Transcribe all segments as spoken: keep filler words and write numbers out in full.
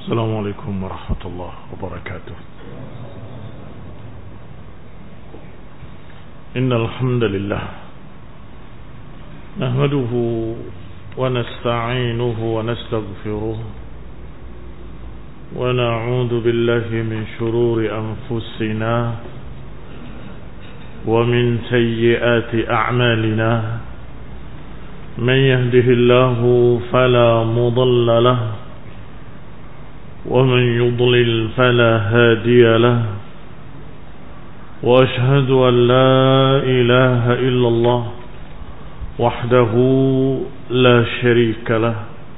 السلام عليكم ورحمة الله وبركاته. إن الحمد لله نحمده ونستعينه ونستغفره ونعوذ بالله من شرور أنفسنا ومن سيئات أعمالنا. من يهده الله فلا مضل له ومن يضلل فلا هادي له. وأشهد أن لا إله إلا الله وحده لا شريك له.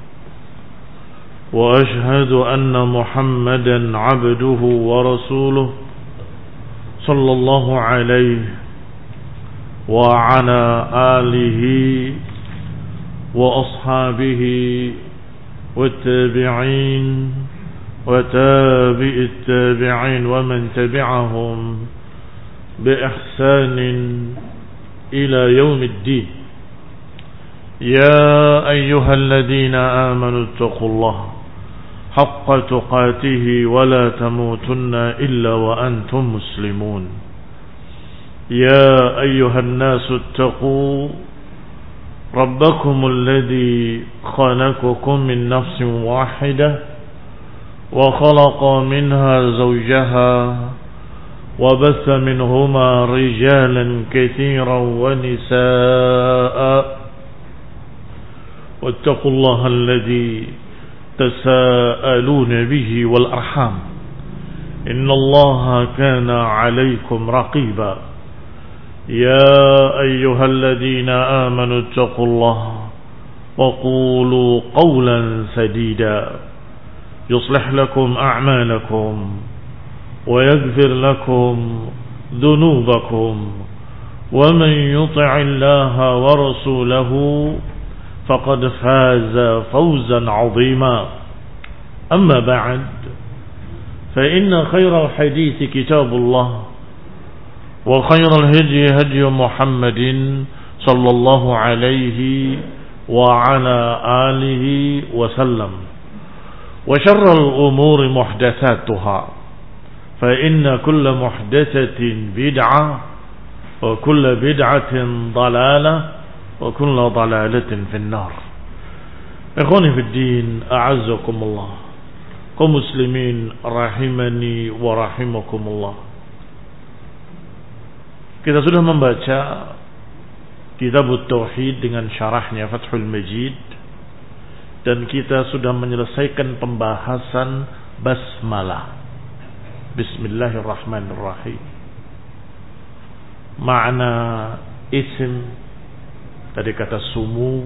وأشهد أن محمدا عبده ورسوله صلى الله عليه وعلى آله وأصحابه والتابعين وتابع التابعين ومن تبعهم بإحسان إلى يوم الدين. يا أيها الذين آمنوا اتقوا الله حق تقاته ولا تموتن إلا وأنتم مسلمون. يا أيها الناس اتقوا ربكم الذي خلقكم من نفس واحدة وخلق منها زوجها وبث منهما رجالا كثيرا ونساء. واتقوا الله الذي تساءلون به والأرحام إن الله كان عليكم رقيبا. يا أيها الذين آمنوا اتقوا الله وقولوا قولا سديدا يصلح لكم أعمالكم ويغفر لكم ذنوبكم ومن يطع الله ورسوله فقد فاز فوزا عظيما. أما بعد فإن خير الحديث كتاب الله وخير الهدي هدي محمد صلى الله عليه وعلى آله وسلم. وشر الأمور محدثاتها فإن كل محدثة بدعة وكل بدعة ضلالة وكل ضلالة في النار. إخواني في الدين أعزكم الله kaum muslimin rahimani wa rahimakumullah. Kita sudah membaca Kitab Tauhid dengan syarahnya Fathul Majid, dan kita sudah menyelesaikan pembahasan basmalah, Bismillahirrahmanirrahim. Makna isim dari kata sumu,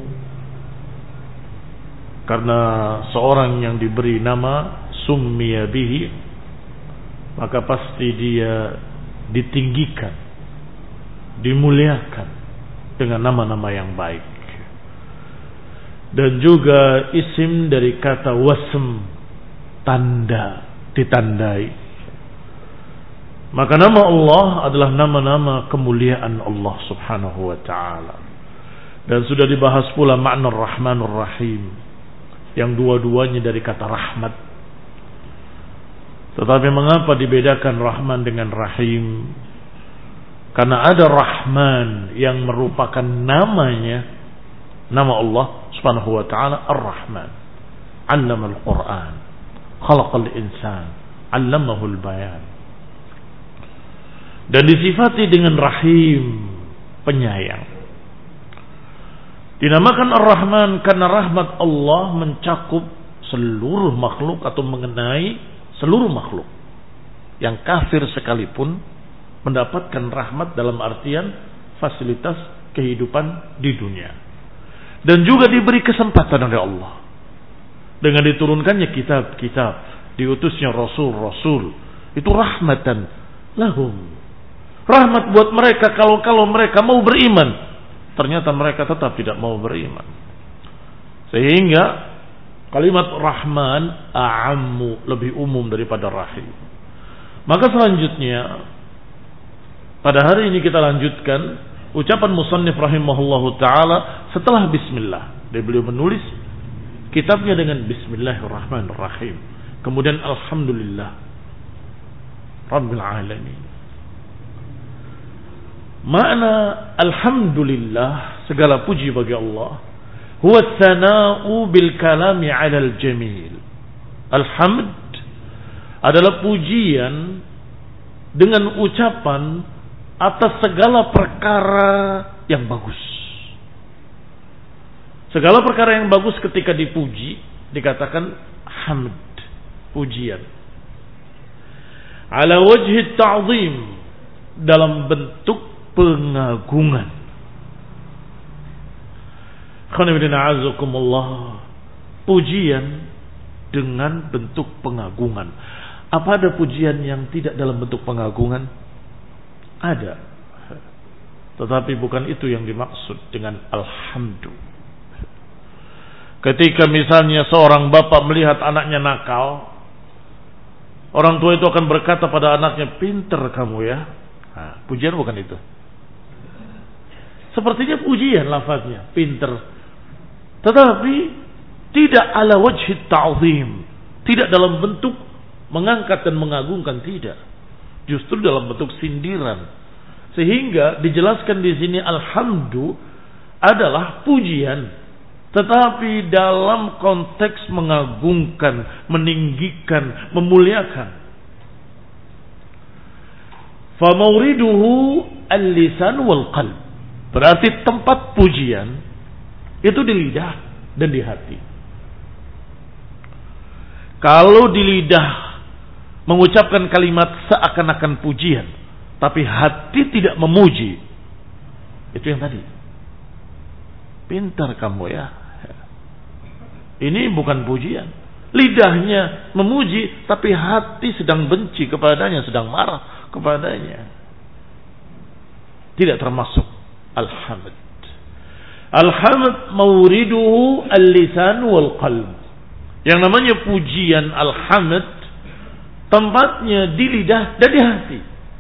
karena seorang yang diberi nama summiya bihi, maka pasti dia ditinggikan, dimuliakan dengan nama-nama yang baik. Dan juga isim dari kata wasm, tanda, ditandai. Maka nama Allah adalah nama-nama kemuliaan Allah subhanahu wa ta'ala. Dan sudah dibahas pula makna Rahmanur Rahim, yang dua-duanya dari kata rahmat. Tetapi mengapa dibedakan Rahman dengan Rahim? Karena ada Rahman yang merupakan namanya, nama Allah subhanahu wa ta'ala Ar-Rahman. Allamal Quran, khalaqal insan, allamahul bayan. Dan disifati dengan Rahim, penyayang. Dinamakan Ar-Rahman karena rahmat Allah mencakup seluruh makhluk atau mengenai seluruh makhluk. Yang kafir sekalipun mendapatkan rahmat dalam artian fasilitas kehidupan di dunia. Dan juga diberi kesempatan oleh Allah dengan diturunkannya kitab-kitab, diutusnya rasul-rasul. Itu rahmatan lahum, rahmat buat mereka. Kalau-kalau mereka mau beriman, ternyata mereka tetap tidak mau beriman. Sehingga kalimat Rahman a'ammu, lebih umum daripada Rahim. Maka selanjutnya pada hari ini kita lanjutkan ucapan musannif rahimahullahu ta'ala setelah bismillah. Dia beliau menulis kitabnya dengan Bismillahirrahmanirrahim, Kemudian alhamdulillah Rabbil alamin. Makna alhamdulillah, segala puji bagi Allah, huwa tsana'u bil kalami 'alal jamil. Alhamd adalah pujian dengan ucapan atas segala perkara yang bagus. Segala perkara yang bagus ketika dipuji dikatakan hamd, pujian. Ala wajhi ta'zim, dalam bentuk pengagungan. Khonibidina'azakumullah, pujian dengan bentuk pengagungan. Apa ada pujian yang tidak dalam bentuk pengagungan? Ada. Tetapi bukan itu yang dimaksud dengan alhamdu. Ketika misalnya seorang bapak melihat anaknya nakal, orang tua itu akan berkata pada anaknya, pinter kamu ya. Nah, pujian bukan itu. Sepertinya pujian lafaznya, pinter. Tetapi tidak ala wajhi ta'zim, tidak dalam bentuk mengangkat dan mengagungkan, tidak. Justru dalam bentuk sindiran. Sehingga dijelaskan di sini alhamdu adalah pujian, tetapi dalam konteks mengagungkan, meninggikan, memuliakan. Fa mauriduhu al-lisan wal qalb. Berarti tempat pujian itu di lidah dan di hati. Kalau di lidah mengucapkan kalimat seakan-akan pujian, tapi hati tidak memuji, itu yang tadi. Pintar kamu ya. Ini bukan pujian. Lidahnya memuji, tapi hati sedang benci kepadanya, sedang marah kepadanya. Tidak termasuk alhamd. Alhamd mauriduhu al-lisan wal qalb. Yang namanya pujian alhamd, tempatnya di lidah dan di hati.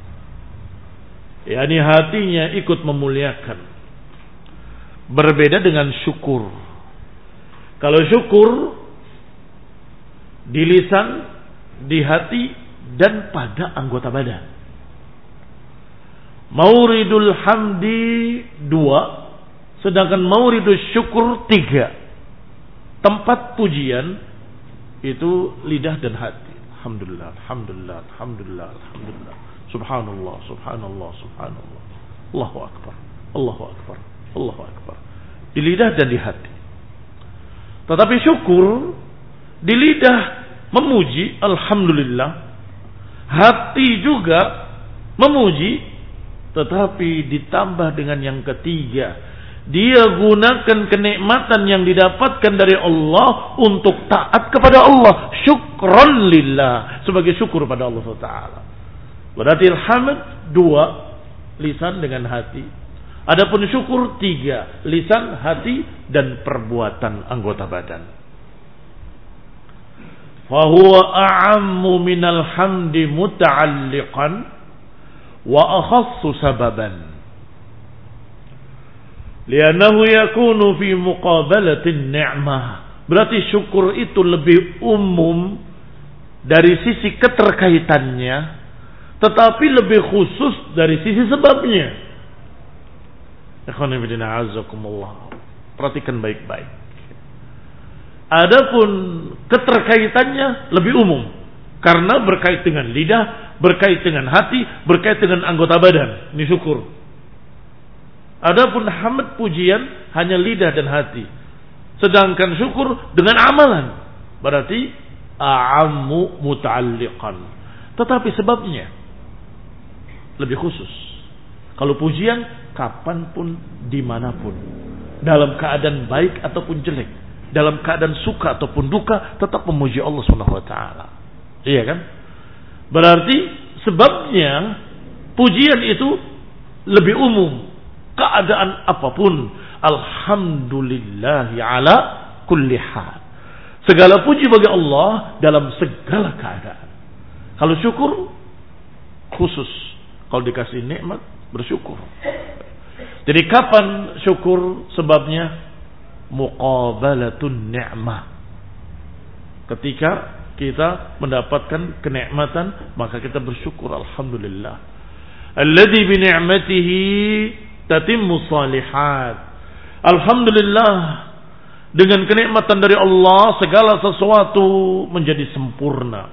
Yani hatinya ikut memuliakan. Berbeda dengan syukur. Kalau syukur di lisan, di hati, dan pada anggota badan. Mauridul hamdi dua, sedangkan mauridul syukur tiga. Tempat pujian itu lidah dan hati. Alhamdulillah, alhamdulillah, alhamdulillah, alhamdulillah. Subhanallah, subhanallah, subhanallah. Allahu akbar, Allahu akbar, Allahu akbar. Di lidah dan di hati. Tetapi syukur di lidah memuji alhamdulillah, hati juga memuji, tetapi ditambah dengan yang ketiga, dia gunakan kenikmatan yang didapatkan dari Allah untuk taat kepada Allah, syukran lillah, sebagai syukur pada Allah subhanahu wa taala. Berarti alhamd dua, lisan dengan hati. Adapun syukur tiga, lisan, hati, dan perbuatan anggota badan. Fahuwa a'ammu minal hamdi muta'alliqan wa akhassu sababan. Liannahu yakunu fi muqabalatin ni'mah. Berarti syukur itu lebih umum dari sisi keterkaitannya, tetapi lebih khusus dari sisi sebabnya. Perhatikan baik-baik. Adapun keterkaitannya lebih umum, karena berkait dengan lidah, berkait dengan hati, berkait dengan anggota badan. Ini syukur. Adapun hamd pujian hanya lidah dan hati. Sedangkan syukur dengan amalan. Berarti a'ammu muta'alliqan. Tetapi sebabnya lebih khusus. Kalau pujian, kapanpun, dimanapun, dalam keadaan baik ataupun jelek, dalam keadaan suka ataupun duka, tetap memuji Allah subhanahu wa taala. Iya kan? Berarti sebabnya pujian itu lebih umum, keadaan apapun. Alhamdulillahi ala kulli hal. Segala puji bagi Allah dalam segala keadaan. Kalau syukur khusus, kalau dikasih nikmat bersyukur. Jadi kapan syukur? Sebabnya muqabalatun ni'mah. Ketika kita mendapatkan kenikmatan, maka kita bersyukur, alhamdulillah. Alladzi bi ni'matihi tatimmu shalihat. Alhamdulillah, dengan kenikmatan dari Allah segala sesuatu menjadi sempurna.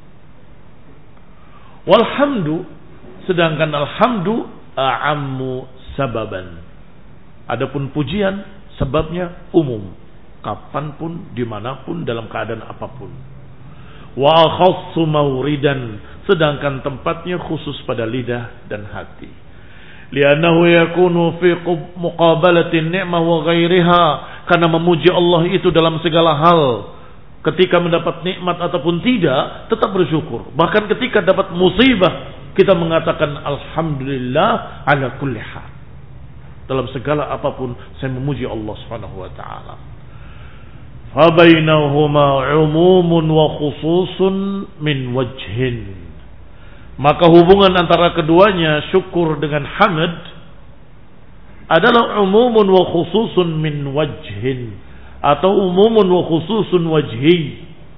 Walhamdu, sedangkan alhamdu a'ammu sababan. Adapun pujian sebabnya umum, kapanpun, dimanapun, dalam keadaan apapun. Wa akhassu mawridan, sedangkan tempatnya khusus pada lidah dan hati. Li'annahu yakunu fi muqabalati ni'mah wa ghairiha, karena memuji Allah itu dalam segala hal, ketika mendapat nikmat ataupun tidak, tetap bersyukur. Bahkan ketika dapat musibah, kita mengatakan alhamdulillah ala kulli hal. Dalam segala apapun saya memuji Allah Subhanahu wa taala. Fa bainahuma umumun wa khususun min wajhin. Maka hubungan antara keduanya, syukur dengan hamd, adalah umumun wa khususun min wajhin, atau umumun wa khususun wajhi.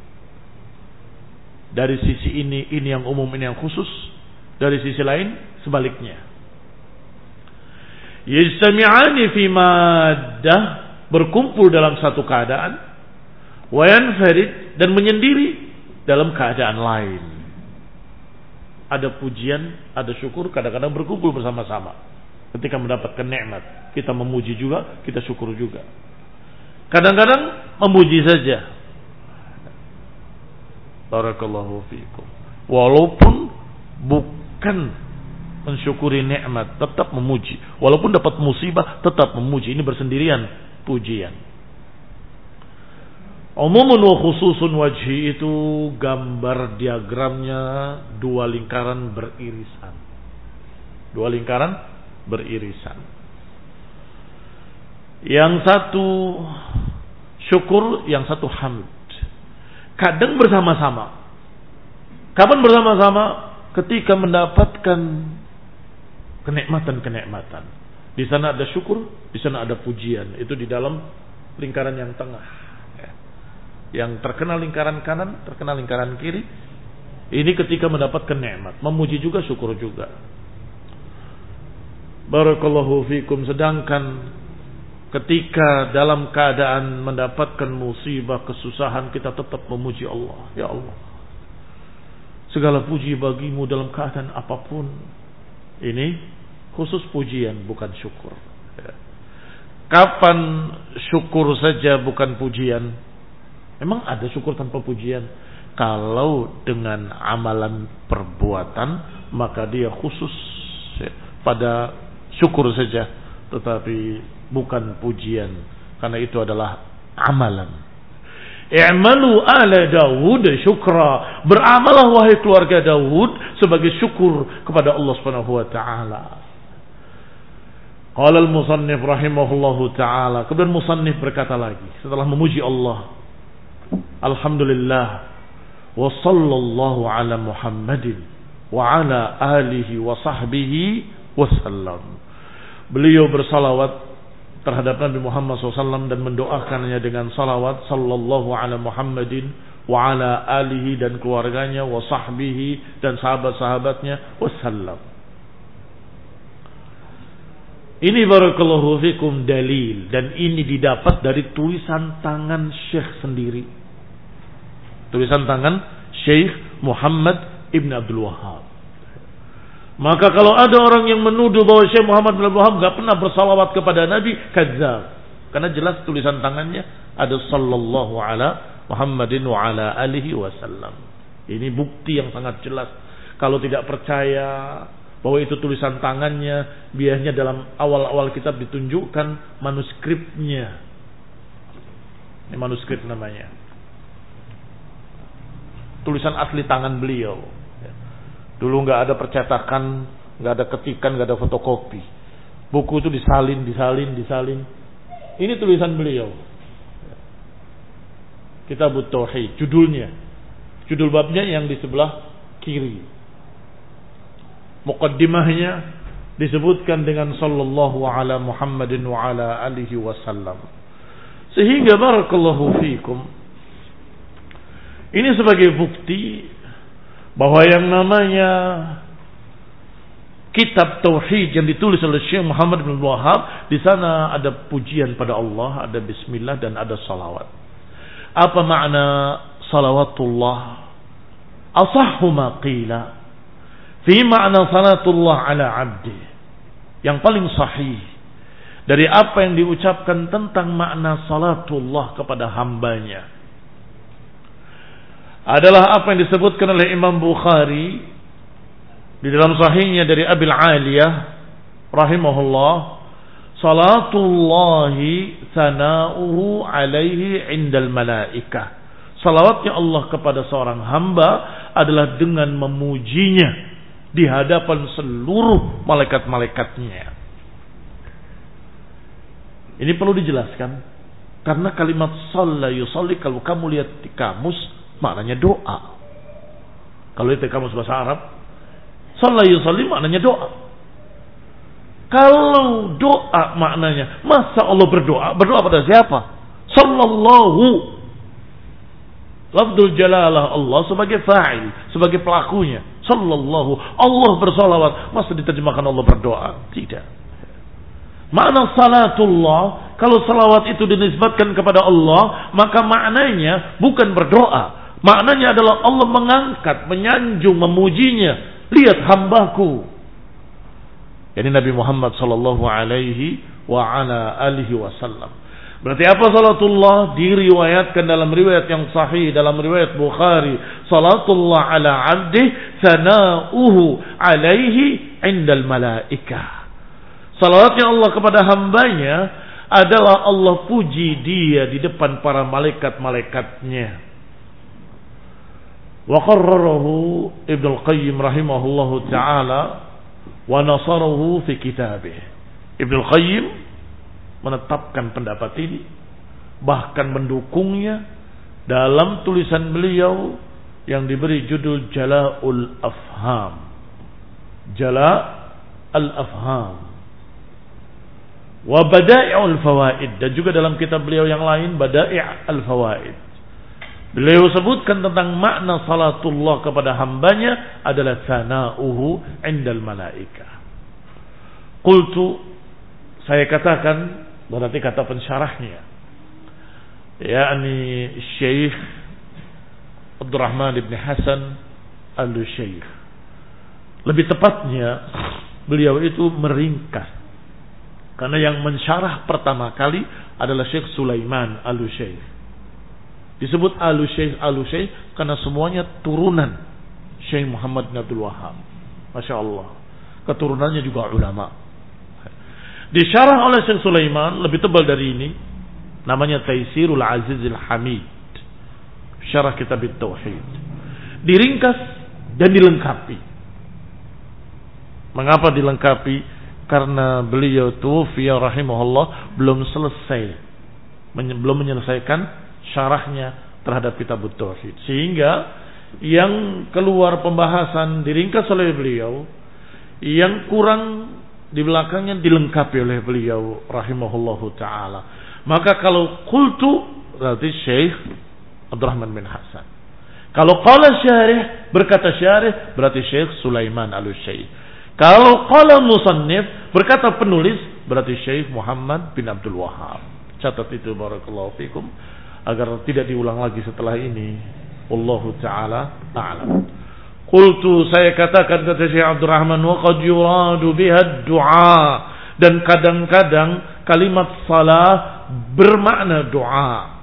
Dari sisi ini, ini yang umum, ini yang khusus. Dari sisi lain, sebaliknya. Yajtami'ani fi maddah, berkumpul dalam satu keadaan, wa yanfarid, dan menyendiri dalam keadaan lain. Ada pujian, ada syukur, kadang-kadang berkumpul bersama-sama. Ketika mendapatkan nikmat, kita memuji juga, kita syukur juga. Kadang-kadang memuji saja. Barakallahu fiikum. Walaupun bukan mensyukuri nikmat, tetap memuji. Walaupun dapat musibah, tetap memuji. Ini bersendirian pujian. Umumun wa khususun wajhi itu gambar diagramnya dua lingkaran beririsan. Dua lingkaran beririsan. Yang satu syukur, yang satu hamd. Kadang bersama-sama. Kapan bersama-sama? Ketika mendapatkan kenikmatan-kenikmatan. Di sana ada syukur, di sana ada pujian. Itu di dalam lingkaran yang tengah. Yang terkena lingkaran kanan, terkena lingkaran kiri. Ini ketika mendapatkan nikmat, memuji juga, syukur juga. Barakallahu fikum. Sedangkan ketika dalam keadaan mendapatkan musibah, kesusahan, kita tetap memuji Allah. Ya Allah, segala puji bagimu dalam keadaan apapun. Ini khusus pujian, bukan syukur. Kapan syukur saja bukan pujian? Memang ada syukur tanpa pujian? Kalau dengan amalan perbuatan, maka dia khusus pada syukur saja, tetapi bukan pujian, karena itu adalah amalan. I'malu ala Daud syukra, beramalah wahai keluarga Daud sebagai syukur kepada Allah Subhanahu wa taala. Qala al-musannif rahimahullahu taala, kemudian musannif berkata lagi setelah memuji Allah, alhamdulillah wa sallallahu ala Muhammadin wa ala alihi wa sahbihi wasallam. Beliau bersalawat terhadap Nabi Muhammad shallallahu alaihi wasallam dan mendoakannya dengan salawat sallallahu ala Muhammadin wa ala alihi, dan keluarganya, wa sahbihi, dan sahabat-sahabatnya, wasallam. Ini barakallahu fikum dalil, dan ini didapat dari tulisan tangan Syekh sendiri. Tulisan tangan Syekh Muhammad Ibn Abdul Wahhab. Maka kalau ada orang yang menuduh bahwa Syekh Muhammad bin Abdul Wahhab gak pernah bersalawat kepada Nabi, kadzdzab. Karena jelas tulisan tangannya ada sallallahu ala Muhammadin wa ala alihi wasallam. Ini bukti yang sangat jelas. Kalau tidak percaya bahwa itu tulisan tangannya, biasanya dalam awal-awal kitab ditunjukkan manuskripnya. Ini manuskrip namanya. Tulisan asli tangan beliau. Dulu nggak ada percetakan, nggak ada ketikan, nggak ada fotokopi. Buku itu disalin, disalin, disalin. Ini tulisan beliau. Kitabut Tauhid, judulnya. Judul babnya yang di sebelah kiri. Muqaddimahnya disebutkan dengan sallallahu ala Muhammadin wa ala alihi wasallam. Sehingga barakallahu fikum, Ini sebagai bukti bahwa yang namanya kitab tauhid yang ditulis oleh Syekh Muhammad bin Wahab, di sana ada pujian pada Allah, ada bismillah dan ada salawat. Apa makna salawatullah? Asahhu ma qila fi makna salatullah ala abdi. Yang paling sahih dari apa yang diucapkan tentang makna salatullah kepada hambanya adalah apa yang disebutkan oleh Imam Bukhari di dalam sahihnya dari Abil Aliyah rahimahullah, salatullahi sana'uhu alaihi indal malaikah. Salawatnya Allah kepada seorang hamba adalah dengan memujinya di hadapan seluruh malaikat-malaikatnya. Ini perlu dijelaskan karena kalimat shalla yusalli kalau kamu lihat di kamus maknanya doa. Kalau lihat di kamus bahasa Arab, shalla yusalli maknanya doa. Kalau doa maknanya, masa Allah berdoa? Berdoa pada siapa? Sallallahu. Lafzul jalalah Allah sebagai fa'il, sebagai pelakunya. Sallallahu. Allah bersalawat. Masa diterjemahkan Allah berdoa? Tidak. Makna salatullah, kalau salawat itu dinisbatkan kepada Allah, maka maknanya bukan berdoa. Maknanya adalah Allah mengangkat, menyanjung, memujinya. Lihat hambaku. Yani Nabi Muhammad sallallahu alaihi wa ala alihi wasallam. Berarti apa salatullah? Diriwayatkan dalam riwayat yang sahih, dalam riwayat Bukhari, salatullah ala abdi sana'uhu alaihi indal malaikah. Salawatnya Allah kepada hambanya adalah Allah puji dia di depan para malaikat-malaikatnya. Wa qarrarahu Ibnu Al-Qayyim rahimahullahu taala wa nasarahu fi kitabih. Ibnu Al-Qayyim menetapkan pendapat ini, bahkan mendukungnya dalam tulisan beliau yang diberi judul Jala'ul Afham. Jala'ul Afham wa Bada'i'ul Fawaid, dan juga dalam kitab beliau yang lain Bada'i'ul Fawaid. Beliau sebutkan tentang makna salatullah kepada hambanya adalah sana'uhu indal malaikah. Qultu, saya katakan, berarti kata pensyarahnya, yakni Syekh Abdurrahman bin Hasan Al-Syekh. Lebih tepatnya beliau itu meringkas, karena yang mensyarah pertama kali adalah Syekh Sulaiman Al-Syekh. Disebut Al-Syekh Al-Syekh karena semuanya turunan Syekh Muhammad bin Abdul Wahab. Masya Allah, keturunannya juga ulama. Disyarah oleh Syekh Sulaiman, lebih tebal dari ini, namanya Taisirul Azizil Hamid, syarah kitab Tauhid. Diringkas dan dilengkapi. Mengapa dilengkapi? Karena beliau tuwfiya rahimahullah belum selesai, belum menyelesaikan syarahnya terhadap kitab Tauhid, sehingga yang keluar pembahasan diringkas oleh beliau, yang kurang di belakangnya dilengkapi oleh beliau rahimahullahu taala. Maka kalau qultu berarti Syekh Abdurrahman bin Hasan. Kalau qala syarih, berkata syarih, berarti Syekh Sulaiman Al-Syekh. Kalau qala musannif, berkata penulis, berarti Syekh Muhammad bin Abdul Wahab. Catat itu barakallahu fikum agar tidak diulang lagi setelah ini. Wallahu taala a'lam. Qultu, saya katakan, kata Syekh Abdurrahman, wa qad yuradu biha du'a, dan kadang-kadang kalimat salah bermakna doa.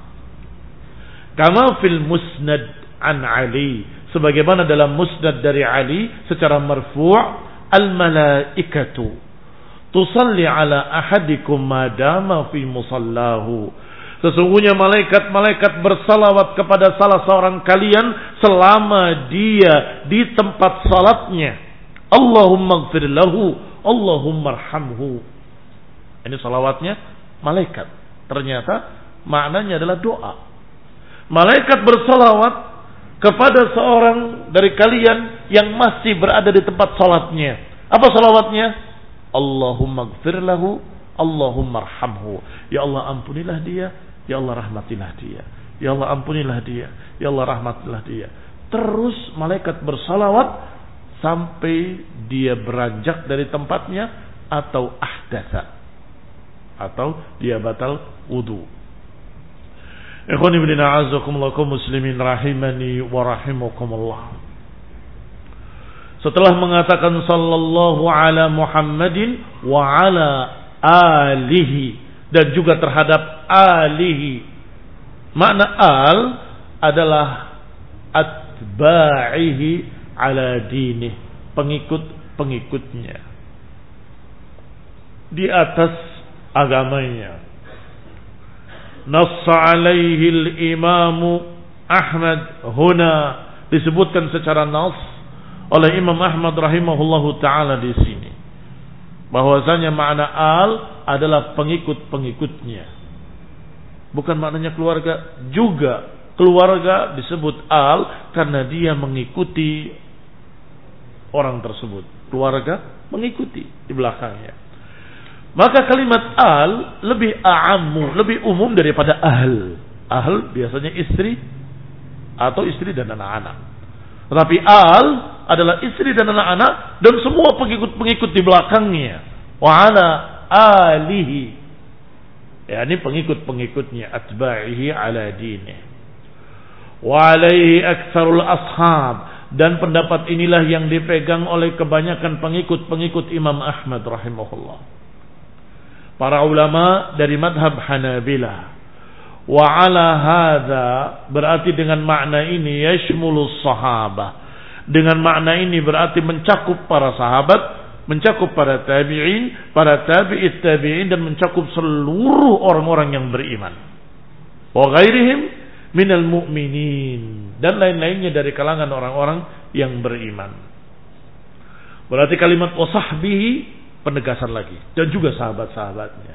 Kama fil musnad an Ali, sebagaimana dalam musnad dari Ali secara marfu', al malaikatu tusalli ala ahadikum madama fi musallahu, sesungguhnya malaikat-malaikat bersalawat kepada salah seorang kalian selama dia di tempat salatnya. Allahumma ighfir lahu, Allahumma arhamhu. Ini salawatnya malaikat. Ternyata maknanya adalah doa. Malaikat bersalawat kepada seorang dari kalian yang masih berada di tempat salatnya. Apa salawatnya? Allahumma ighfir lahu, Allahumma arhamhu. Ya Allah, ampunilah dia, ya Allah, rahmatilah dia. Ya Allah ampunilah dia, ya Allah rahmatilah dia. Terus malaikat bersalawat sampai dia beranjak dari tempatnya atau ahdatsa, atau dia batal wudu. Ikhwani ibn a'azakumullah kaum muslimin rahimani wa rahimakumullah. Setelah mengatakan sallallahu ala Muhammadin wa ala alihi, dan juga terhadap alihi. Makna al adalah atba'ihi ala dinih, pengikut-pengikutnya di atas agamanya. Nassa alaihi al-imamu Ahmad huna, disebutkan secara nas oleh Imam Ahmad rahimahullahu taala di sini bahwasanya makna al adalah pengikut-pengikutnya, bukan maknanya keluarga. Juga keluarga disebut al karena dia mengikuti orang tersebut, keluarga mengikuti di belakangnya. Maka kalimat al lebih a'ammu, lebih umum daripada ahl. Ahl biasanya istri atau istri dan anak-anak. Tetapi al adalah istri dan anak-anak dan semua pengikut-pengikut di belakangnya. Wa ala alihi, ya, ini pengikut-pengikutnya, atba'ihi ala dinih. Wa alaihi aktsarul ashab, dan pendapat inilah yang dipegang oleh kebanyakan pengikut-pengikut Imam Ahmad rahimahullah. Para ulama dari madhab Hanabilah. Wa ala hadza, berarti dengan makna ini yashmulus sahabah. Dengan makna ini berarti mencakup para sahabat, mencakup para tabi'in, para tabi'it tabi'in, dan mencakup seluruh orang-orang yang beriman. Wa ghairihim minal mu'minin, dan lain-lainnya dari kalangan orang-orang yang beriman. Berarti kalimat wasahbihi penegasan lagi, dan juga sahabat-sahabatnya.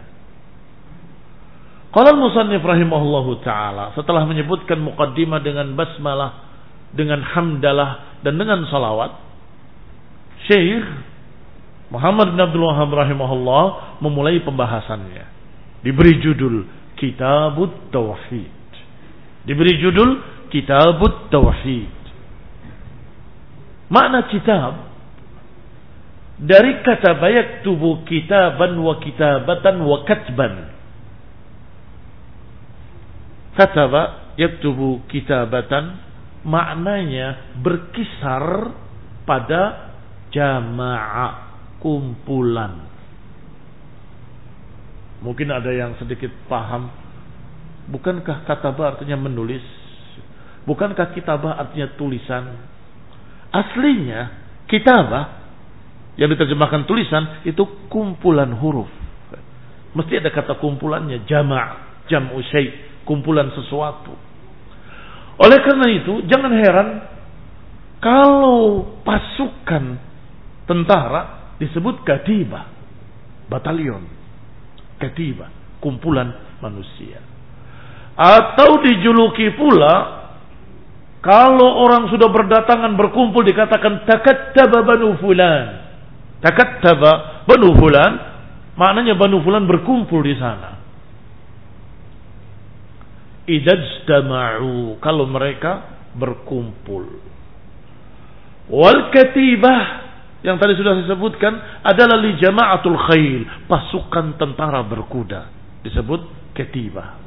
Qala al-musannif rahimahullahu taala, setelah menyebutkan muqaddimah dengan basmalah, dengan hamdalah, dan dengan salawat, Syekh Muhammad bin Abdul Wahhab rahimahullah memulai pembahasannya. Diberi judul Kitabut Tauhid. Diberi judul Kitabut Tauhid. Makna kitab dari kata yaktubu kitaban wa kitabatan wa katban. Kataba yaktubu kitabatan maknanya berkisar pada jamaah, kumpulan. Mungkin ada yang sedikit paham, bukankah kataba artinya menulis? Bukankah kitabah artinya tulisan? Aslinya kitabah yang diterjemahkan tulisan itu kumpulan huruf. Mesti ada kata kumpulannya, jama', jam'u syai', kumpulan sesuatu. Oleh karena itu, jangan heran kalau pasukan tentara disebut katibah, batalion. Katibah, kumpulan manusia. Atau dijuluki pula, kalau orang sudah berdatangan berkumpul dikatakan takattaba banu fulan. Takattaba banu fulan, maknanya banu fulan berkumpul di sana. Idzajtama'u, kalau mereka berkumpul. Wal katibah, yang tadi sudah saya sebutkan, adalah li jama'atul khail, pasukan tentara berkuda, disebut katibah.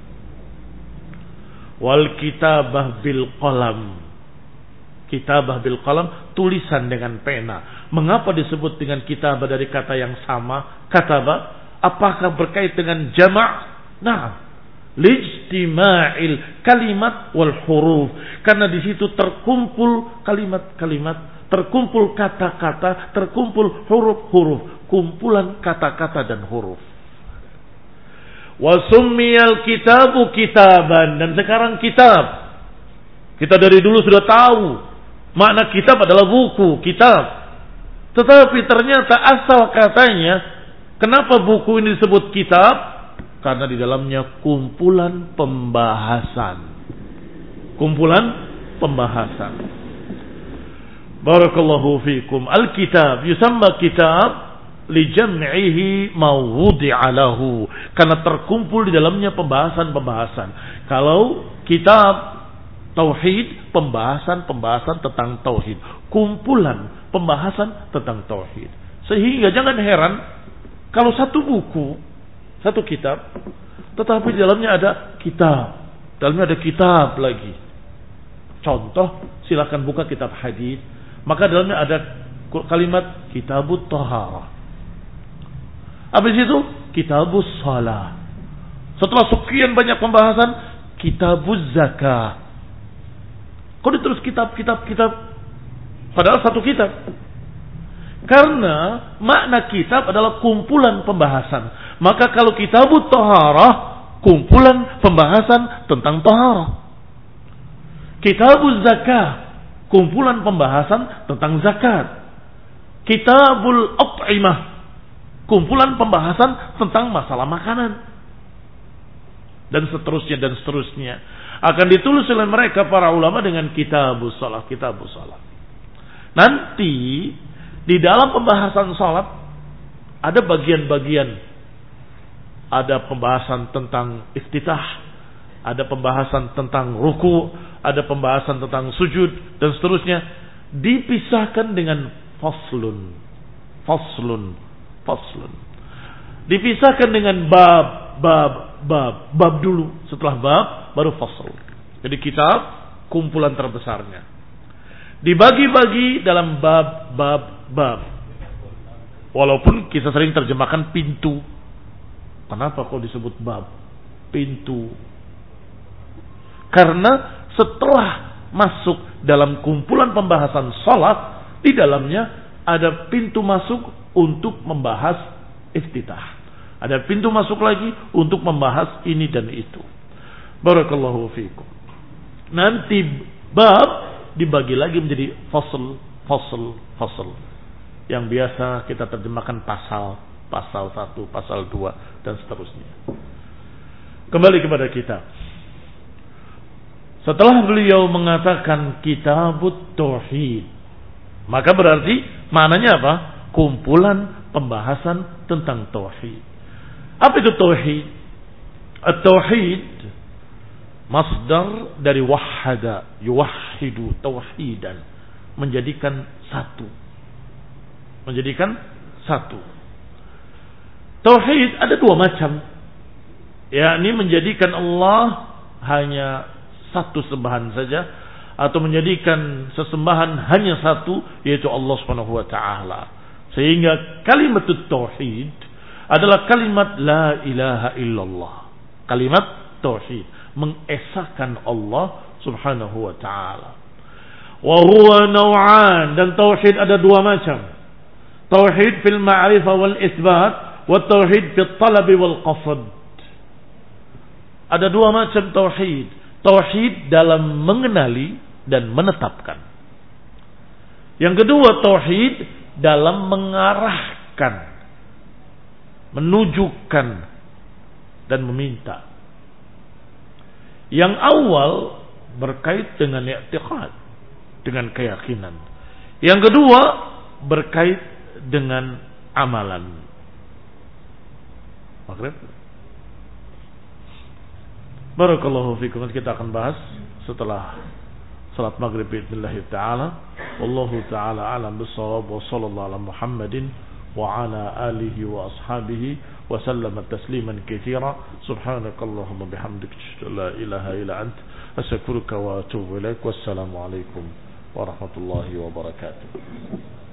Wal kitabah bil qalam, kitabah bil qalam, tulisan dengan pena. Mengapa disebut dengan kitabah dari kata yang sama, katabah? Apakah berkait dengan jama'? Nah, lijtima'il kalimat wal huruf, karena di situ terkumpul kalimat-kalimat, terkumpul kata-kata, terkumpul huruf-huruf, kumpulan kata-kata dan huruf. Wa summiyal kitabu kitaban, dan sekarang kitab. Kita dari dulu sudah tahu makna kitab adalah buku, kitab. Tetapi ternyata asal katanya, kenapa buku ini disebut kitab? Karena di dalamnya kumpulan pembahasan. Kumpulan pembahasan. Barakallahu fikum. Al-kitab yusamma kitab li jam'ihi ma wudi'a lahu, karena terkumpul di dalamnya pembahasan-pembahasan. Kalau kitab tauhid, pembahasan-pembahasan tentang tauhid, kumpulan pembahasan tentang tauhid. Sehingga jangan heran kalau satu buku, satu kitab, tetapi di dalamnya ada kitab, dalamnya ada kitab lagi. Contoh, silakan buka kitab hadis, maka dalamnya ada kalimat kitabut taharah. Habis itu kitabus shalah. Setelah sekian banyak pembahasan, kitabuz zakah. Kok diterus kitab, kitab, kitab? Padahal satu kitab. Karena makna kitab adalah kumpulan pembahasan. Maka kalau kitabut taharah, kumpulan pembahasan tentang taharah. Kitabuz zakah, kumpulan pembahasan tentang zakat. Kitabul at'imah, kumpulan pembahasan tentang masalah makanan. Dan seterusnya dan seterusnya. Akan ditulis oleh mereka para ulama dengan kitabus shalah, kitabus shalah. Nanti di dalam pembahasan salat ada bagian-bagian. Ada pembahasan tentang iftitah, ada pembahasan tentang ruku, ada pembahasan tentang sujud dan seterusnya. Dipisahkan dengan faslun, faslun, faslun. Dipisahkan dengan bab, bab, bab, bab dulu. Setelah bab baru fasl. Jadi kitab kumpulan terbesarnya dibagi-bagi dalam bab, bab, bab. Walaupun kita sering terjemahkan pintu. Kenapa kok disebut bab? Pintu. Karena setelah masuk dalam kumpulan pembahasan salat, di dalamnya ada pintu masuk untuk membahas iftitah. Ada pintu masuk lagi untuk membahas ini dan itu. Barakallahu fiikum. Nanti bab dibagi lagi menjadi fasl, fasl, fasl. Yang biasa kita terjemahkan pasal, pasal satu, pasal dua, dan seterusnya. Kembali kepada kitab. Setelah beliau mengatakan kitabut tauhid, maka berarti maknanya apa? Kumpulan pembahasan tentang tauhid. Apa itu tauhid? At-tauhid masdar dari wahada, yuwahhidu tauhidan, menjadikan satu. Menjadikan satu. Tauhid ada dua macam. Yakni menjadikan Allah hanya satu sembahan saja, atau menjadikan sesembahan hanya satu, yaitu Allah Subhanahu wa taala. Sehingga kalimat tauhid adalah kalimat la ilaha illallah. Kalimat tauhid mengesahkan Allah Subhanahu wa taala. Wa huwa naw'an, dan tauhid ada dua macam. Tauhid fil ma'rifah wal isbat, wa tauhid fil talab wal qasd. Ada dua macam tauhid. Tauhid dalam mengenali dan menetapkan. Yang kedua tauhid dalam mengarahkan, menunjukkan dan meminta. Yang awal berkait dengan i'tiqad, dengan keyakinan. Yang kedua berkait dengan amalan. Maghrib. Barakallahu fikum. Kita akan bahas setelah salat maghrib bi'idznillah ta'ala. Wallahu ta'ala alam bis-shawab, wa sallallahu ala Muhammadin wa ala alihi wa ashabihi wa sallama tasliman katsira. Subhanakallahumma bihamdika asyhadu an la ilaha illa anta astaghfiruka wa atubu ilaik. Wassalamu alaikum warahmatullahi wabarakatuh.